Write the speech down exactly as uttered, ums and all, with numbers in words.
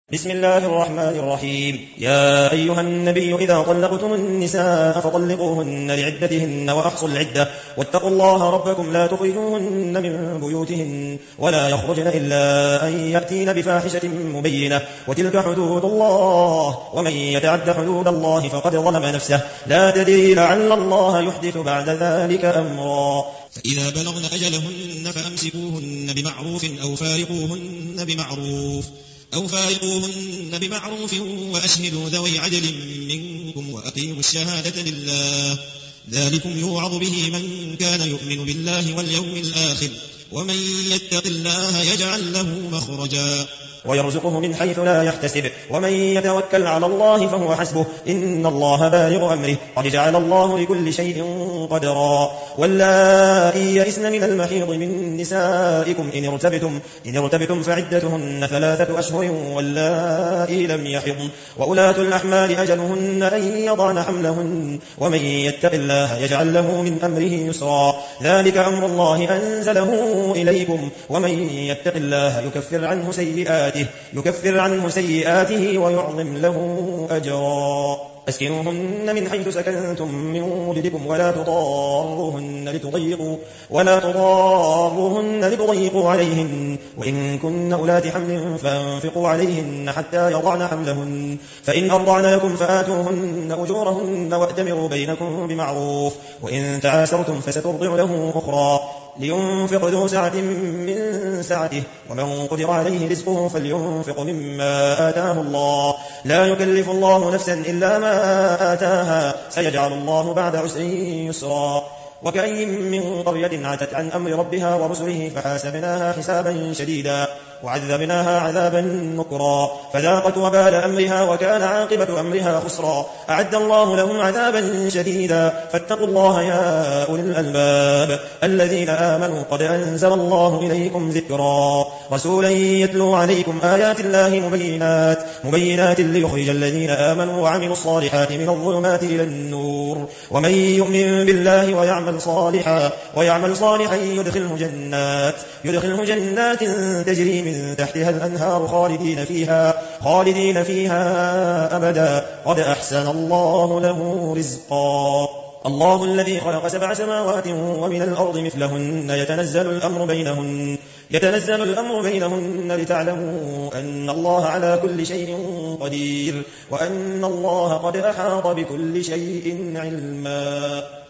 بسم الله الرحمن الرحيم. يا أيها النبي إذا طلقتم النساء فطلقوهن لعدتهن وأحصوا العدة واتقوا الله ربكم لا تخرجوهن من بيوتهن ولا يخرجن إلا أن يأتين بفاحشة مبينة وتلك حدود الله ومن يتعد حدود الله فقد ظلم نفسه لا تدري لعل الله يحدث بعد ذلك أمرا. فإذا بلغن أجلهن فأمسكوهن بمعروف أو فارقوهن بمعروف أو فارقوهن بمعروف وأشهدوا ذوي عدل منكم وأقيموا الشهادة لله ذلكم يوعظ به من كان يؤمن بالله واليوم الآخر ومن يتق الله يجعل له مخرجا ويرزقه من حيث لا يحتسب ومن يتوكل على الله فهو حسبه إن الله بالغ أمره قد جعل الله لكل شيء قدرا. واللائي يئسن من المحيض من نسائكم إن ارتبتم, إن ارتبتم فعدتهن ثلاثة أشهر واللائي لم يحضن وأولاة الأحمال أجلهن أن يضعن حملهن ومن يتق الله يجعل له من أمره يسرا ذلك أمر الله أنزله إليكم ومن يتق الله يكفر عنه سيئاته يكفر عنه سيئاته ويعظم له أجرا. أسكنوهن من حيث سكنتم من وجدكم ولا تضاروهن لتضيقوا ولا تضاروهن لتضيقوا عليهن وإن كن أولات حمل فانفقوا عليهن حتى يضعن حملهن فإن أرضعن لكم فآتوهن أجورهن وأتمروا بينكم بمعروف وإن تعاسرتم فسترضع له أخرى لينفق ذو سعة من سعته ومن قدر عليه رزقه فلينفق مما آتاه الله لا يكلف الله نفسا إلا ما آتاها سيجعل الله بعد عسر يسرا. وكأي من قرية عتت عن أمر ربها ورسله فحاسبناها حسابا شديدا وعذبناها عذابا نكرا فذاقت وبال أمرها وكان عاقبة أمرها خسرا. أعد الله لهم عذابا شديدا فاتقوا الله يا أولي الألباب الذين آمنوا قد أنزل الله إليكم ذكرا رسولا يتلو عليكم آيات الله مبينات, مبينات ليخرج الذين آمنوا وعملوا الصالحات من الظلمات إلى النور ومن يؤمن بالله ويعمل صالحا, ويعمل صالحا يدخله جنات, يدخله جنات تجري من تحتها الأنهار خالدين فيها, خالدين فيها أبدا قد أحسن الله له رزقا. الله الذي خلق سبع سماوات ومن الأرض مثلهن يتنزل الأمر بينهن, يتنزل الأمر بينهن لتعلموا أن الله على كل شيء قدير وأن الله قد أحاط بكل شيء علما.